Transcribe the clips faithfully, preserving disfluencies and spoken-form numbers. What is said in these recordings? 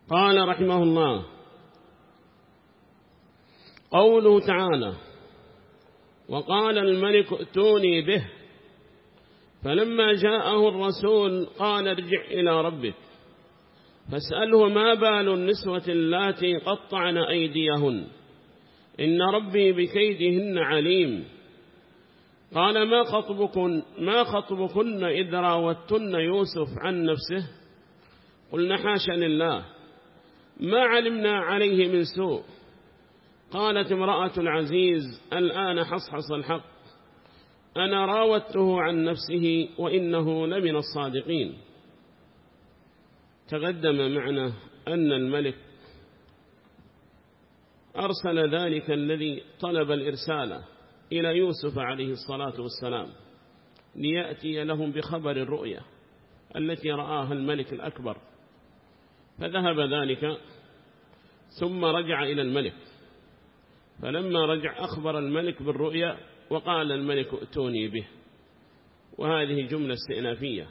قال رحمه الله: قوله تعالى: وقال الملك ائتوني به، فلما جاءه الرسول قال ارجع إلى ربك فاسأله ما بال النسوة اللاتي قطعن أيديهن إن ربي بكيدهن عليم. قال: ما خطبكن, ما خطبكن إذ راوتن يوسف عن نفسه؟ قلنا: حاشا لله، ما علمنا عليه من سوء. قالت امرأة العزيز: الآن حصحص الحق، أنا راودته عن نفسه وإنه لمن الصادقين. تقدم معنا أن الملك أرسل ذلك الذي طلب الإرسال إلى يوسف عليه الصلاة والسلام ليأتي لهم بخبر الرؤيا التي رآها الملك الأكبر، فذهب ذلك ثم رجع إلى الملك، فلما رجع أخبر الملك بالرؤيا وقال الملك ائتوني به. وهذه جملة استئنافية،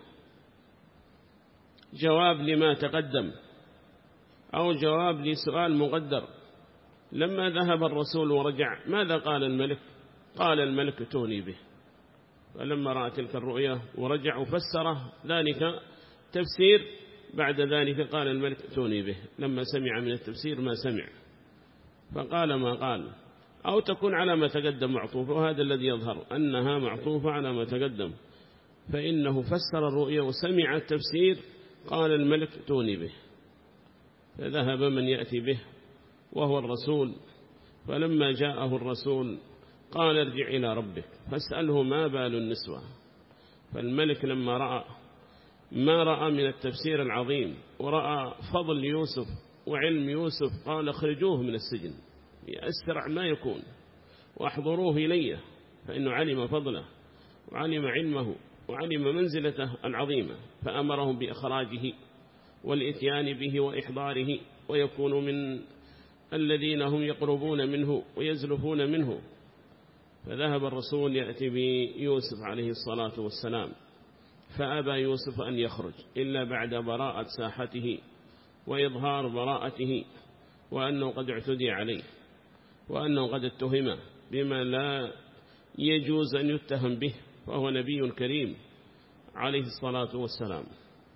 جواب لما تقدم أو جواب لسؤال مقدر. لما ذهب الرسول ورجع ماذا قال الملك؟ قال الملك ائتوني به. فلما رأى تلك الرؤيا ورجع وفسره ذلك تفسير، بعد ذلك قال الملك ائتوني به. لما سمع من التفسير ما سمع فقال ما قال، أو تكون على ما تقدم معطوفة، وهذا الذي يظهر أنها معطوفة على ما تقدم، فإنه فسر الرؤيا وسمع التفسير قال الملك ائتوني به، فذهب من يأتي به وهو الرسول. فلما جاءه الرسول قال ارجع إلى ربك فاسأله ما بال النسوة. فالملك لما رأى ما رأى من التفسير العظيم ورأى فضل يوسف وعلم يوسف قال اخرجوه من السجن بأسرع ما يكون واحضروه إليه، فإنه علم فضله وعلم علمه وعلم منزلته العظيمة، فأمرهم بإخراجه والإتيان به وإحضاره ويكون من الذين هم يقربون منه ويزلفون منه. فذهب الرسول يأتي بيوسف عليه الصلاة والسلام، فأبى يوسف أن يخرج إلا بعد براءة ساحته وإظهار براءته، وأنه قد اعتدي عليه وأنه قد اتهم بما لا يجوز أن يتهم به، فهو نبي كريم عليه الصلاة والسلام.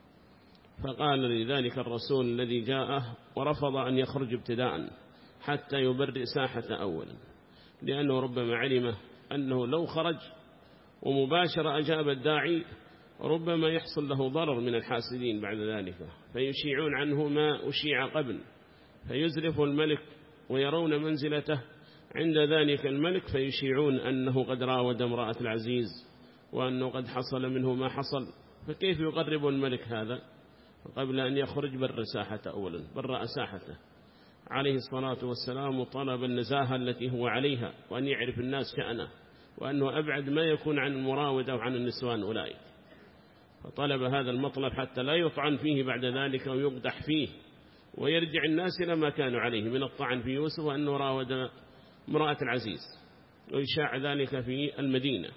فقال لذلك الرسول الذي جاءه ورفض أن يخرج ابتداء حتى يبرئ ساحة أولا، لأنه ربما علم أنه لو خرج ومباشرة أجاب الداعي ربما يحصل له ضرر من الحاسدين بعد ذلك، فيشيعون عنه ما أشيع قبل، فيزرف الملك ويرون منزلته عند ذلك الملك، فيشيعون أنه قد راود امرأة العزيز وأنه قد حصل منه ما حصل. فكيف يقرب الملك هذا قبل أن يخرج بر ساحته أولا؟ برأ ساحته عليه الصلاة والسلام وطلب النزاهة التي هو عليها، وأن يعرف الناس شأنه، وأنه أبعد ما يكون عن المراودة وعن النسوان أولئك. فطلب هذا المطلب حتى لا يطعن فيه بعد ذلك ويقدح فيه ويرجع الناس إلى ما كانوا عليه من الطعن في يوسف وأنه راود امرأة العزيز، ويشاع ذلك في المدينة.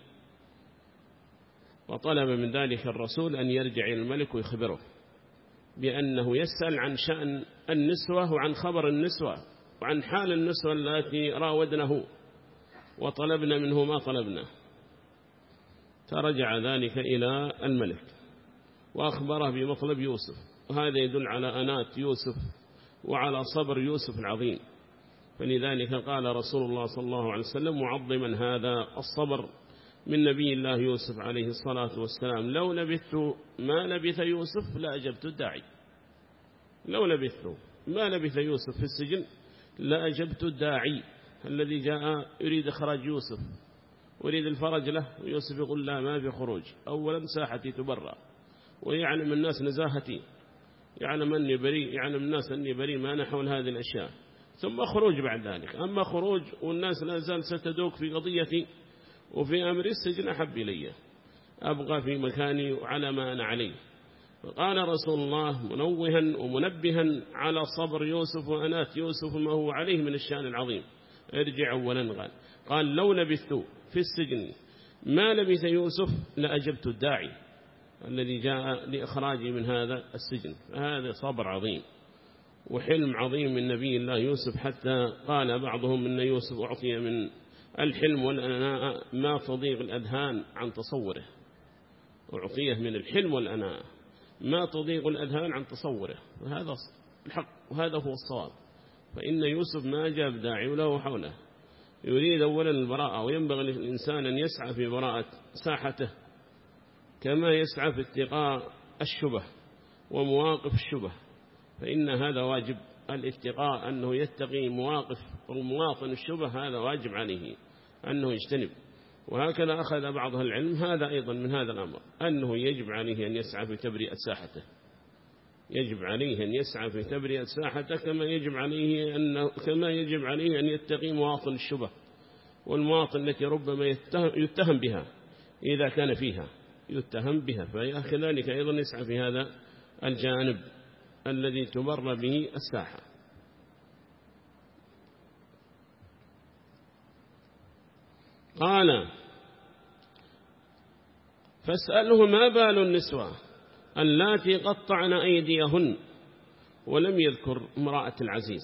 وطلب من ذلك الرسول أن يرجع إلى الملك ويخبره بأنه يسأل عن شأن النسوة وعن خبر النسوة وعن حال النسوة التي راودنه وطلبنا منه ما طلبنا. فرجع ذلك إلى الملك وأخبره بمطلب يوسف، وهذا يدل على أنات يوسف وعلى صبر يوسف العظيم. فلذلك قال رسول الله صلى الله عليه وسلم معظما هذا الصبر من نبي الله يوسف عليه الصلاة والسلام: لو لبثت ما لبث يوسف لأجبت الداعي. لو لبثت ما لبث يوسف في السجن لأجبت الداعي الذي جاء يريد إخراج يوسف ويريد الفرج له، ويوسف يقول لا ما في خروج، أولا ساحتي تبرأ ويعلم الناس نزاهتي، يعلم أني بريء، يعلم الناس أني بريء ما نحول هذه الأشياء، ثم خروج بعد ذلك. أما خروج والناس لا زال ستدوك في قضيتي وفي أمر السجن أحب إلي، أبقى في مكاني وعلى ما أنا عليه. فقال رسول الله منوها ومنبها على صبر يوسف وأنات يوسف ما هو عليه من الشأن العظيم: ارجع أولا. قال قال لو لبثت في السجن ما لبث يوسف لأجبت الداعي الذي جاء لإخراجي من هذا السجن. فهذا صبر عظيم وحلم عظيم من نبي الله يوسف، حتى قال بعضهم إن يوسف أعطي من الحلم والأناء ما تضيق الأذهان عن تصوره، أعطيه من الحلم والأناء ما تضيق الأذهان عن تصوره، وهذا الحق وهذا هو الصواب. فإن يوسف ما جاب داعي وله حوله، يريد أولا البراءة، وينبغي للإنسان أن يسعى في براءة ساحته كما يسعى في اتقاء الشبه ومواقف الشبه، فإن هذا واجب الاتقاء، أنه يتقي مواقف ومواطن الشبه، هذا واجب عليه أنه يجتنب. وهكذا أخذ بعض العلم هذا أيضا من هذا الأمر، أنه يجب عليه أن يسعى في تبرئة ساحته، يجب عليه أن يسعى في تبرئة ساحته كما يجب عليه أن كما يجب عليه أن يتقي مواطن الشبه والمواطن التي ربما يتهم, يتهم بها إذا كان فيها يتهم بها، فكذلك أيضا يسعى في هذا الجانب الذي تمر به الساحة. قال فاسأله ما بال النسوة اللاتي قطعن أيديهن، ولم يذكر امرأة العزيز،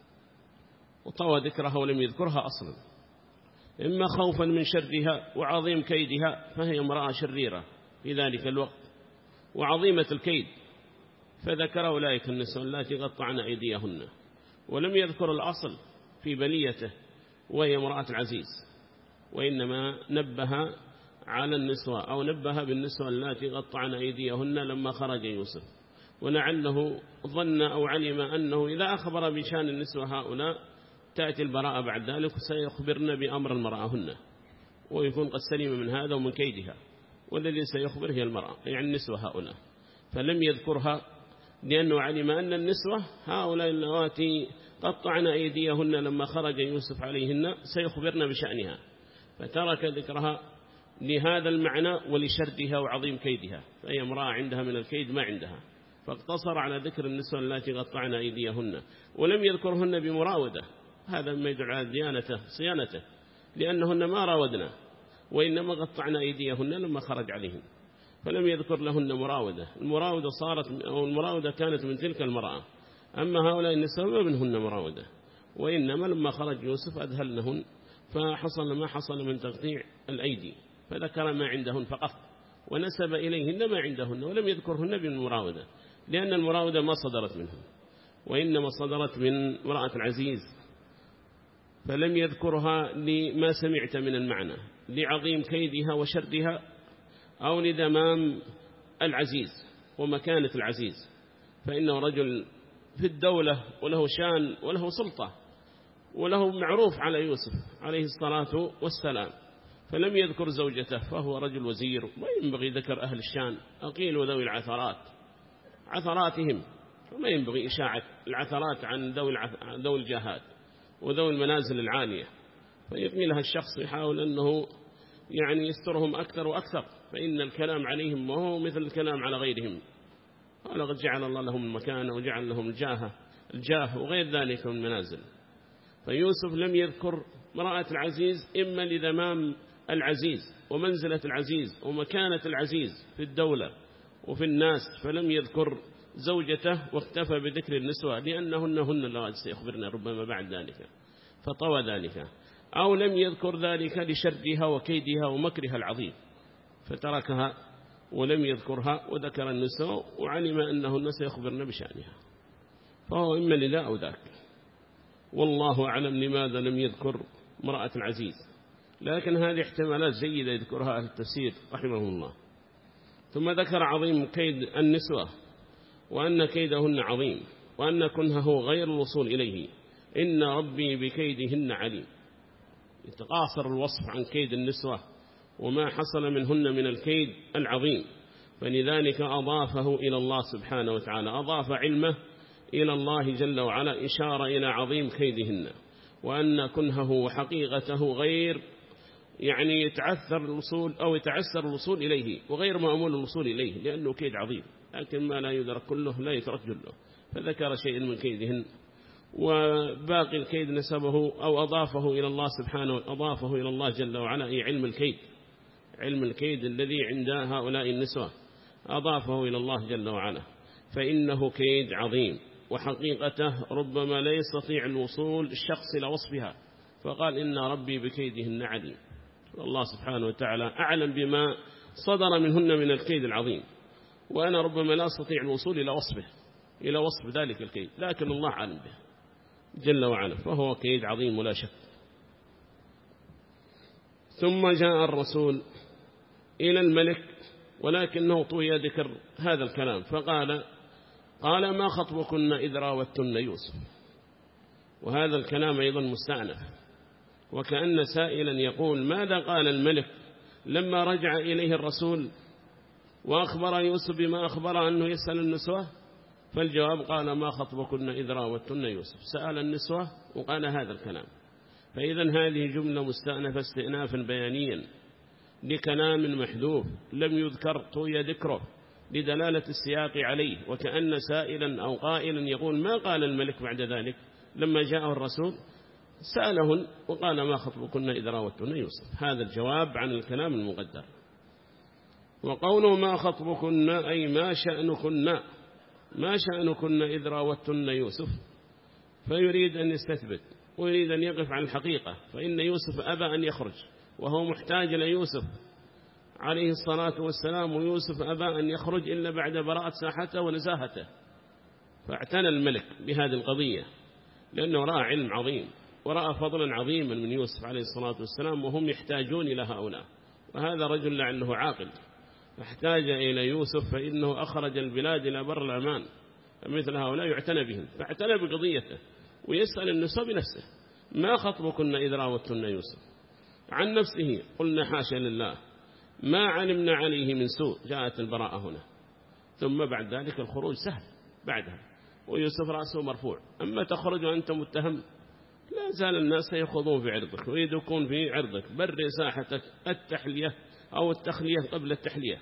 وطوى ذكرها ولم يذكرها أصلا، إما خوفا من شرها وعظيم كيدها، فهي امرأة شريرة في ذلك الوقت وعظيمة الكيد، فذكر أولئك النساء اللاتي قطعن أيديهن، ولم يذكر الأصل في بليته وهي امرأة العزيز، وإنما نبه على النسوة أو نبه بالنسوة اللاتي قطعن أيديهن لما خرج يوسف، ولعله ظن أو علم أنه إذا أخبر بشان النسوة هؤلاء تأتي البراءة بعد ذلك وسيخبرن بأمر المرأة هن، ويكون قد سلم من هذا ومن كيدها، والذي سيخبر هي المرأة يعني النسوة هؤلاء، فلم يذكرها لأنه علم أن النسوة هؤلاء اللواتي قطعن أيديهن لما خرج يوسف عليهن سيخبرن بشأنها، فترك ذكرها لهذا المعنى ولشردها وعظيم كيدها، فهي امرأة عندها من الكيد ما عندها، فاقتصر على ذكر النسوة التي قطعن أيديهن، ولم يذكرهن بمراودة، هذا ما يدل على ديانته صيانته، لأنهن ما راودنا وإنما قطعن أيديهن لما خرج عليهم، فلم يذكر لهن مراودة. المراودة صارت أو المراودة كانت من تلك المرأة، أما هؤلاء النساء ما منهن مراودة، وإنما لما خرج يوسف أذهلنهن فحصل ما حصل من تقطيع الأيدي، فذكر ما عندهن فقط ونسب إليهن ما عندهن، ولم يذكرهن بالمراودة، لأن المراودة ما صدرت منهم وإنما صدرت من امرأة العزيز، فلم يذكرها لما سمعت من المعنى لعظيم كيدها وشردها أو لدمام العزيز ومكانة العزيز، فإنه رجل في الدولة وله شان وله سلطة وله معروف على يوسف عليه الصلاة والسلام، فلم يذكر زوجته، فهو رجل وزير، وينبغي ذكر أهل الشان أقيل وذوي العثرات عثراتهم، وما ينبغي إشاعة العثرات عن ذوي الجاهات وذوي المنازل العالية، فيقيلها الشخص يحاول أنه يعني يسترهم أكثر وأكثر، فإن الكلام عليهم وهو مثل الكلام على غيرهم، ولقد جعل الله لهم المكان وجعل لهم الجاه الجاه وغير ذلك من المنازل. فيوسف لم يذكر امرأة العزيز إما لذمام العزيز ومنزلة العزيز ومكانة العزيز في الدولة وفي الناس، فلم يذكر زوجته واكتفى بذكر النسوة لأنهن هن اللواتي سيخبرنا ربما بعد ذلك، فطوى ذلك، أو لم يذكر ذلك لشردها وكيدها ومكرها العظيم فتركها ولم يذكرها، وذكر النساء وعلم أنهن سيخبرن بشأنها، فهو إما لذا أو ذاك، والله أعلم لماذا لم يذكر امرأة العزيز، لكن هذه احتمالات جيدة يذكرها أهل التفسير رحمه الله. ثم ذكر عظيم كيد النسوة وأن كيدهن عظيم وأن كنهه غير الوصول إليه، إن ربي بكيدهن عليم، يتقاصر الوصف عن كيد النسوة وما حصل منهن من الكيد العظيم، فلذلك أضافه إلى الله سبحانه وتعالى، أضاف علمه إلى الله جل وعلا، إشارة إلى عظيم كيدهن، وأن كنهه وحقيقته غير يعني يتعثر الوصول أو يتعسر الوصول إليه وغير مأمول الوصول إليه، لأنه كيد عظيم، لكن ما لا يدرك كله لا يترك جله، فذكر شيء من كيدهن، وباقي الكيد نسبه أو أضافه إلى الله سبحانه، أضافه إلى الله جل وعلا، أي علم الكيد، علم الكيد الذي عند هؤلاء النسوة أضافه إلى الله جل وعلا، فإنه كيد عظيم وحقيقته ربما لا يستطيع الوصول الشخص إلى وصفها، فقال إن ربي بكيدهن عليم. الله سبحانه وتعالى أعلم بما صدر منهن من الكيد العظيم، وأنا ربما لا أستطيع الوصول إلى وصفه إلى وصف ذلك الكيد، لكن الله عالم به جل وعلا، فهو كيد عظيم ولا شك. ثم جاء الرسول إلى الملك، ولكنه طوي ذكر هذا الكلام، فقال قال ما خطبكن إذ راوتن يوسف. وهذا الكلام أيضا مستأنف، وكأن سائلا يقول ماذا قال الملك لما رجع إليه الرسول وأخبر يوسف بما أخبر أنه يسأل النسوة؟ فالجواب قال ما خطبكن إذ راوتن يوسف، سأل النسوة وقال هذا الكلام. فإذا هذه جملة مستأنفة استئنافا بيانيا لكلام محذوف لم يذكر طوي ذكره لدلالة السياق عليه، وكأن سائلا أو قائلا يقول ما قال الملك بعد ذلك لما جاءه الرسول؟ سألهن وقال ما خطبكن إذ راوتن يوسف. هذا الجواب عن الكلام المقدر. وقوله ما خطبكن أي ما شأنكن، ما شأنكن إذ راوتن يوسف، فيريد أن يستثبت ويريد أن يقف عن الحقيقة، فإن يوسف أبى أن يخرج وهو محتاج ليوسف عليه الصلاة والسلام، ويوسف أبى أن يخرج إلا بعد براءة ساحته ونزاهته. فاعتنى الملك بهذه القضية لأنه رأى علم عظيم ورأى فضلا عظيما من يوسف عليه الصلاة والسلام، وهم يحتاجون إلى هؤلاء، وهذا رجل لعله عاقل فاحتاج إلى يوسف، فإنه أخرج البلاد إلى بر الأمان، فمثل هؤلاء يعتنى بهم، فاعتنى بقضيته ويسأل النساء بنفسه ما خطبكن إذ راوتن يوسف عن نفسه؟ قلنا حاشا لله ما علمنا عليه من سوء. جاءت البراءة هنا، ثم بعد ذلك الخروج سهل بعدها، ويوسف رأسه مرفوع. أما تخرج وأنت متهم لا زال الناس يخوضون في عرضك ويدكون في عرضك. بر ساحتك التحلية أو التخلية قبل التحلية،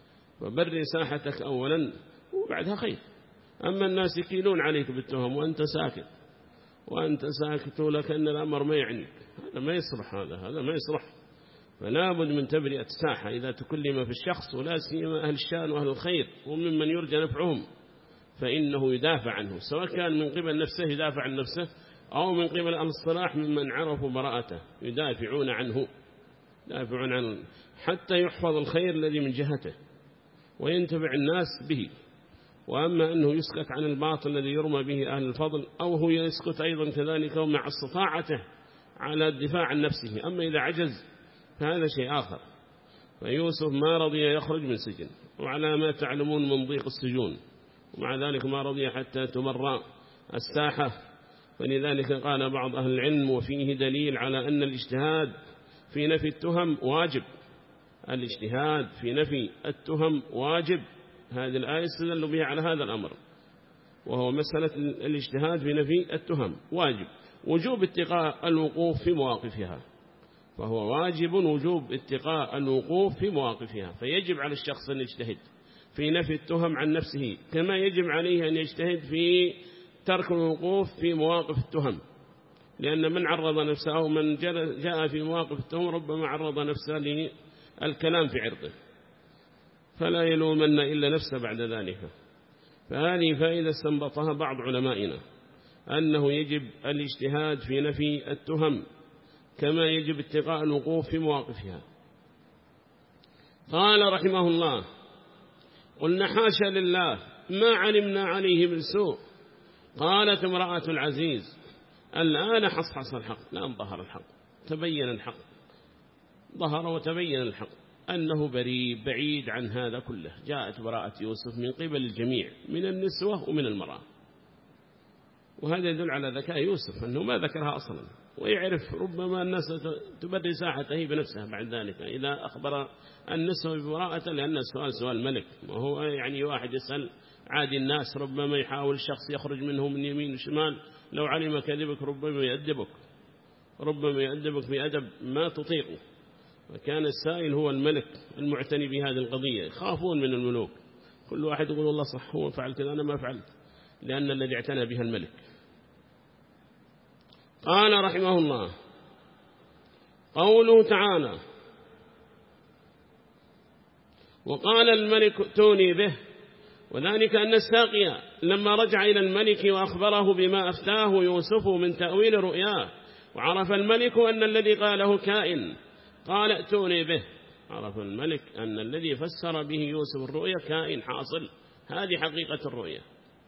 وبر ساحتك أولا وبعدها خير. أما الناس يكيلون عليك بالتهم وأنت ساكت، وأنت ساكت لك أن الأمر ما يعنيك، هذا ما يصلح، هذا هذا ما يصلح. فلا بد من تبرئة الساحة إذا تكلم في الشخص، ولا سيما أهل الشان وأهل الخير وممن يرجى نفعهم، فإنه يدافع عنه، سواء كان من قبل نفسه يدافع عن نفسه أو من قبل الصلاح ممن عرفوا براءته يدافعون عنه، يدافعون عنه حتى يحفظ الخير الذي من جهته وينتبع الناس به. وأما أنه يسكت عن الباطل الذي يرمى به أهل الفضل، أو هو يسكت أيضا كذلك مع استطاعته على الدفاع عن نفسه، أما إذا عجز فهذا شيء آخر. فيوسف ما رضي يخرج من سجن، وعلى ما تعلمون من ضيق السجون، ومع ذلك ما رضي حتى تمر الساحة. فلذلك قال بعض أهل العلم وفيه دليل على أن الاجتهاد في نفي التهم واجب، الاجتهاد في نفي التهم واجب. هذه الآية استدل بها على هذا الأمر، وهو مسألة الاجتهاد في نفي التهم واجب، وجوب اتقاء الوقوف في مواقفها، فهو واجب وجوب اتقاء الوقوف في مواقفها. فيجب على الشخص أن يجتهد في نفي التهم عن نفسه، كما يجب عليه أن يجتهد في ترك الوقوف في مواقف التهم، لأن من عرض نفسه أو من جاء في مواقف التهم ربما عرض نفسه للكلام في عرضه، فلا يلومن إلا نفسه بعد ذلك. فهذه فائدة استنبطها بعض علمائنا، أنه يجب الاجتهاد في نفي التهم كما يجب اتقاء الوقوف في مواقفها. قال رحمه الله قلنا حاشا لله ما علمنا عليه من سوء. قالت امرأة العزيز الآن حصحص الحق، الآن ظهر الحق، تبين الحق، ظهر وتبين الحق أنه بريء بعيد عن هذا كله. جاءت براءة يوسف من قبل الجميع من النسوة ومن المرأة، وهذا يدل على ذكاء يوسف أنه ما ذكرها أصلا، ويعرف ربما الناس تبري ساحته بنفسها بعد ذلك إذا أخبر النسوة ببراءة، لأن السؤال سؤال ملك، وهو يعني واحد يسأل عادي الناس، ربما يحاول الشخص يخرج منه من يمين وشمال، لو علم كذبك ربما يأدبك، ربما يأدبك بأدب ما تطيقه. وكان السائل هو الملك المعتني بهذه القضية، يخافون من الملوك، كل واحد يقول والله صح هو فعل كذا أنا ما فعلت، لأن الذي اعتنى بها الملك. قال رحمه الله قوله تعالى وقال الملك ائتوني به، وذلك أن الساقية لما رجع إلى الملك وأخبره بما أفتاه يوسف من تأويل رؤياه، وعرف الملك أن الذي قاله كائن، قال ائتوني به. عرف الملك أن الذي فسر به يوسف الرؤيا كائن حاصل، هذه حقيقة الرؤيا.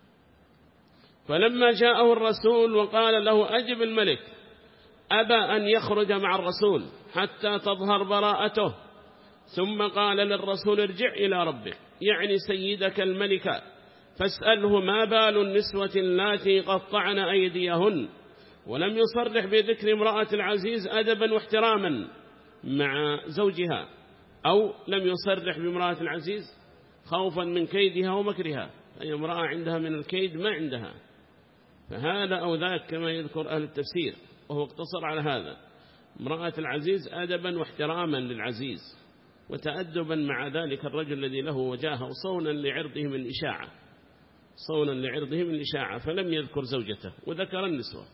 فلما جاءه الرسول وقال له أجب الملك، أبى أن يخرج مع الرسول حتى تظهر براءته، ثم قال للرسول ارجع إلى ربك، يعني سيدك الملك، فاسأله ما بال النسوة اللاتي قطعن أيديهن، ولم يصرح بذكر امرأة العزيز أدبا واحتراما مع زوجها، أو لم يصرح بامرأة العزيز خوفا من كيدها ومكرها، أي امرأة عندها من الكيد ما عندها، فهذا أو ذاك كما يذكر أهل التفسير، وهو اقتصر على هذا، امرأة العزيز أدبا واحتراما للعزيز، وتأدبا مع ذلك الرجل الذي له وجاهه، وصونا لعرضه من الإشاعة، صونا لعرضه من الإشاعة، فلم يذكر زوجته وذكر النسوة،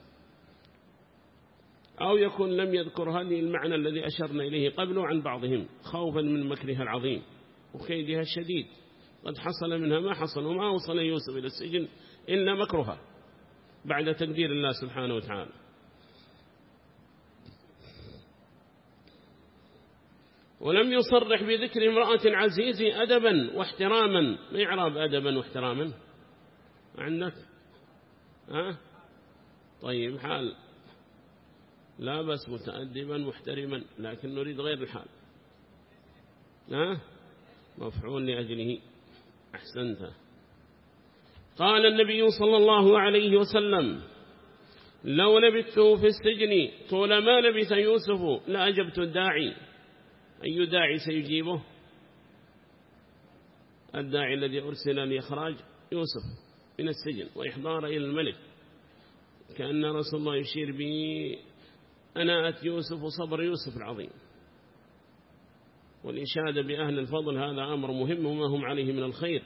أو يكون لم يذكر هذه المعنى الذي أشرنا إليه قبله عن بعضهم، خوفا من مكرها العظيم وكيدها الشديد، قد حصل منها ما حصل، وما وصل يوسف إلى السجن إلا مكرها بعد تقدير الله سبحانه وتعالى. ولم يصرح بذكر امرأة العزيز أدبا واحتراما. ما يعرب أدبا واحتراما عندك؟ ها؟ طيب حال لا بس متأدبا محترما، لكن نريد غير الحال. ها؟ مفعول لأجله. أحسنت. قال النبي صلى الله عليه وسلم لو لبثت في السجن طول ما لبث يوسف لأجبت الداعي. أي داعي سيجيبه؟ الداعي الذي أرسل لإخراج يوسف من السجن وإحضار إلى الملك، كأن رسول الله يشير به أناءة يوسف وصبر يوسف العظيم. والإشادة بأهل الفضل هذا أمر مهم وما هم عليه من الخير،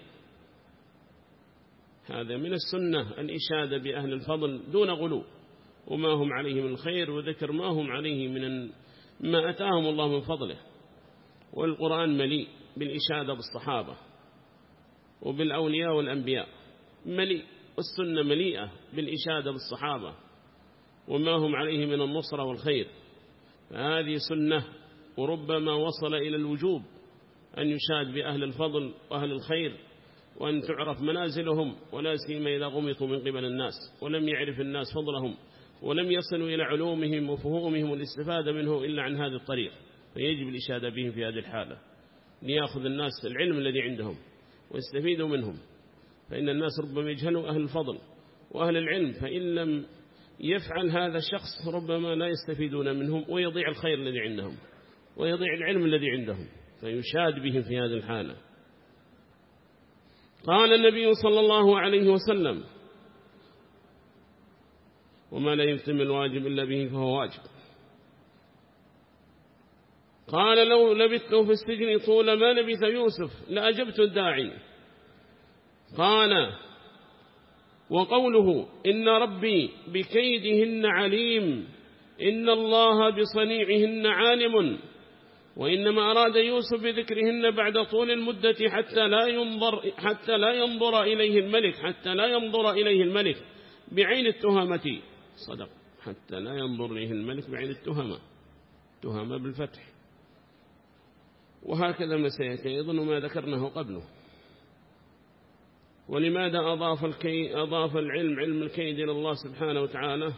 هذا من السنة الإشادة بأهل الفضل دون غلو، وما هم عليه من الخير، وذكر ما هم عليه من ما أتاهم الله من فضله. والقرآن مليء بالإشادة بالصحابة وبالأولياء والأنبياء، مليء، والسنة مليئة بالإشادة بالصحابة وما هم عليه من النصرة والخير، فهذه سنة، وربما وصل إلى الوجوب أن يشاد بأهل الفضل وأهل الخير، وأن تعرف منازلهم، ولا سيما إذا غمطوا من قبل الناس ولم يعرف الناس فضلهم، ولم يصلوا إلى علومهم وفهومهم والاستفادة منه إلا عن هذا الطريق، فيجب الإشادة بهم في هذه الحالة ليأخذ الناس العلم الذي عندهم ويستفيدوا منهم، فإن الناس ربما يجهلوا أهل الفضل وأهل العلم، فإن لم يفعل هذا الشخص ربما لا يستفيدون منهم، ويضيع الخير الذي عندهم ويضيع العلم الذي عندهم، فيشاد بهم في هذه الحالة. قال النبي صلى الله عليه وسلم وما لا يتم الواجب إلا به فهو واجب. قال لو لبثت في السجن طول ما لبث يوسف لأجبت الداعي. قال وقوله إن ربي بكيدهن عليم، إن الله بصنيعهن عالم، وإنما أراد يوسف بذكرهن بعد طول المدة حتى لا ينظر حتى لا ينظر إليه الملك حتى لا ينظر إليه الملك بعين التهمة. صدق، حتى لا ينظر إليه الملك بعين التهمة، تهمة بالفتح. وهكذا ما سيأتي أيضا وما ذكرناه قبله. ولماذا أضاف, الكي أضاف العلم علم الكيد إلى الله سبحانه وتعالى؟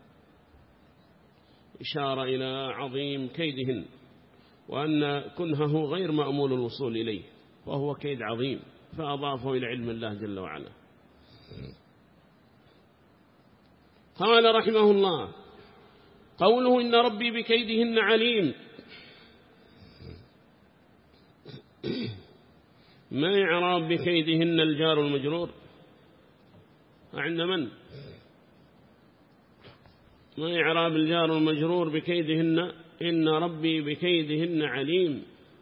إشارة إلى عظيم كيدهن، وأن كنهه غير مأمول الوصول إليه، وهو كيد عظيم، فأضافه إلى علم الله جل وعلا. قال رحمه الله قوله إن ربي بكيدهن عليم، ما يعرب بكيدهن الجار المجرور عند من؟ ما يعرب الجار المجرور بكيدهن؟ إن ربي بكيدهن عليم.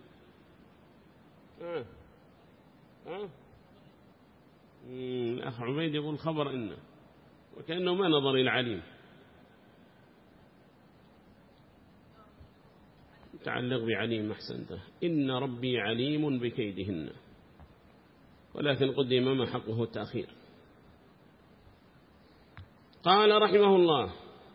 آه. آه. الأخ عبيد يقول خبر إنه، وكأنه ما نظر إلى عليم، تعلق بعليم. أحسنته، إن ربي عليم بكيدهن، ولكن قدم ما حقه التأخير. قال رحمه الله: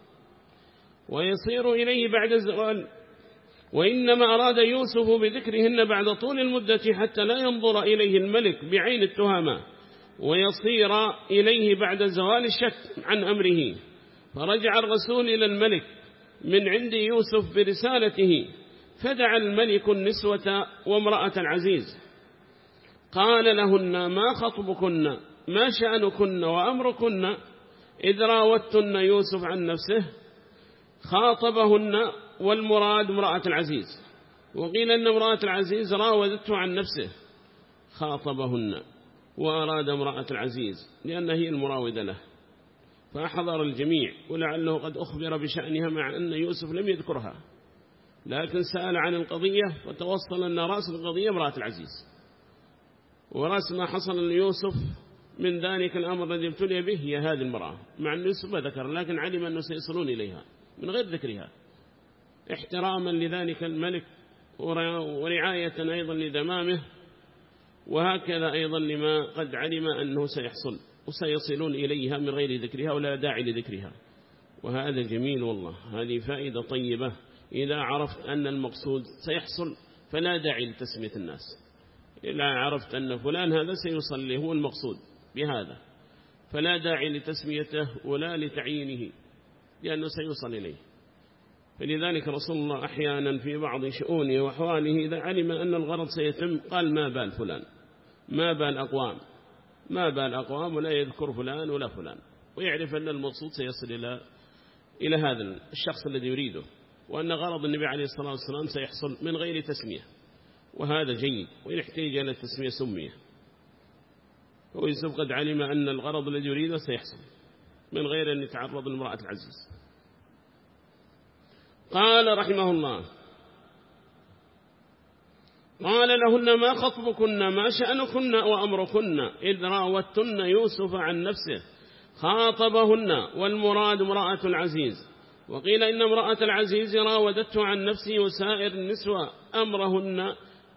ويصير إليه بعد الزوال، وإنما أراد يوسف بذكرهن بعد طول المدة حتى لا ينظر إليه الملك بعين التهامة، ويصير إليه بعد زوال الشك عن أمره. فرجع الرسول إلى الملك من عند يوسف برسالته، فدعا الملك النسوة وامرأة العزيز، قال لهن: ما خطبكن، ما شأنكن وأمركن إذ راوتن يوسف عن نفسه. خاطبهن، والمراد امرأة العزيز، وقيل أن امرأة العزيز راودته عن نفسه. خاطبهن وأراد امرأة العزيز لأنها هي المراودة له، فأحضر الجميع، ولعله قد أخبر بشأنها مع أن يوسف لم يذكرها، لكن سأل عن القضية وتوصل أن رأس القضية امرأة العزيز، ورأس ما حصل ليوسف من ذلك الأمر الذي ابتلي به هي هذه المرأة، مع أن يوسف ما ذكر، لكن علم أنه سيصلون إليها من غير ذكرها، احتراما لذلك الملك ورعاية أيضا لدمامه، وهكذا أيضا لما قد علم أنه سيحصل وسيصلون إليها من غير ذكرها ولا داعي لذكرها. وهذا جميل والله، هذه فائدة طيبة. إذا عرفت أن المقصود سيحصل فلا داعي لتسمية الناس، إذا عرفت أن فلان هذا سيوصل له هو المقصود بهذا، فلا داعي لتسميته ولا لتعيينه، لأنه سيوصل إليه. فلذلك رسول الله أحيانا في بعض شؤونه وأحواله إذا علم أن الغرض سيتم قال: ما بال فلان، ما بال أقوام، ما بال أقوام، ولا يذكر فلان ولا فلان، ويعرف أن المقصود سيصل إلى إلى هذا الشخص الذي يريده، وأن غرض النبي عليه الصلاة والسلام سيحصل من غير تسمية، وهذا جيد. وإن احتاج إلى التسمية سمية، ويوسف قد علم أن الغرض الذي يريده سيحصل من غير أن يتعرض لامرأة العزيز. قال رحمه الله: قال لهن: ما خطبكن، ما شأنكن وأمركن إذ راوتن يوسف عن نفسه. خاطبهن، والمراد امرأة العزيز، وقيل إن امرأة العزيز راودته عن نفسه، وسائر النسوة أمرهن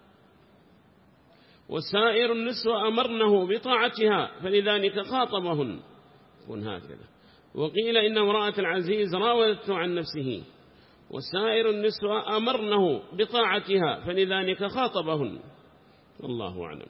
وسائر النسوة أمرنه بطاعتها، فلذلك خاطبهن. كن هكذا. وقيل إن امرأة العزيز راودته عن نفسه، وسائر النسوة أمرنه بطاعتها، فلذلك خاطبهن. الله أعلم.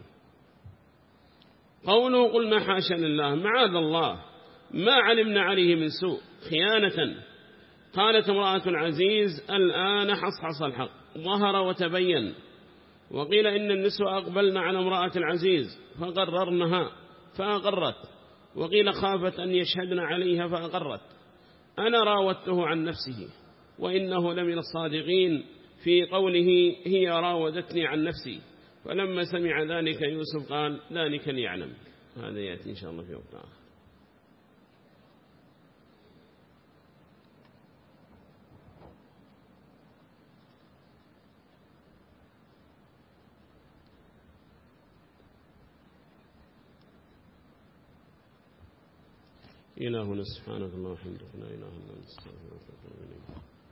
قوله: قل ما حاشا لله، معاذ الله، ما علمنا عليه من سوء خيانة. قالت امرأة العزيز: الآن حصحص الحق، ظهر وتبين. وقيل إن النسوة أقبلن على امرأة العزيز فقررنها فأقرت، وقيل خافت أن يشهدن عليها فأقرت. أنا راودته عن نفسه، وإنه لمن الصادقين في قوله: هي راودتني عن نفسي. فلما سمع ذلك يوسف قال: ذلك ليعلم. هذا يأتي إن شاء الله في وقت آخر. إلهنا سبحانك اللهم وبحمدك، لا إله إلا أنت، استغفرك وأتوب إليك.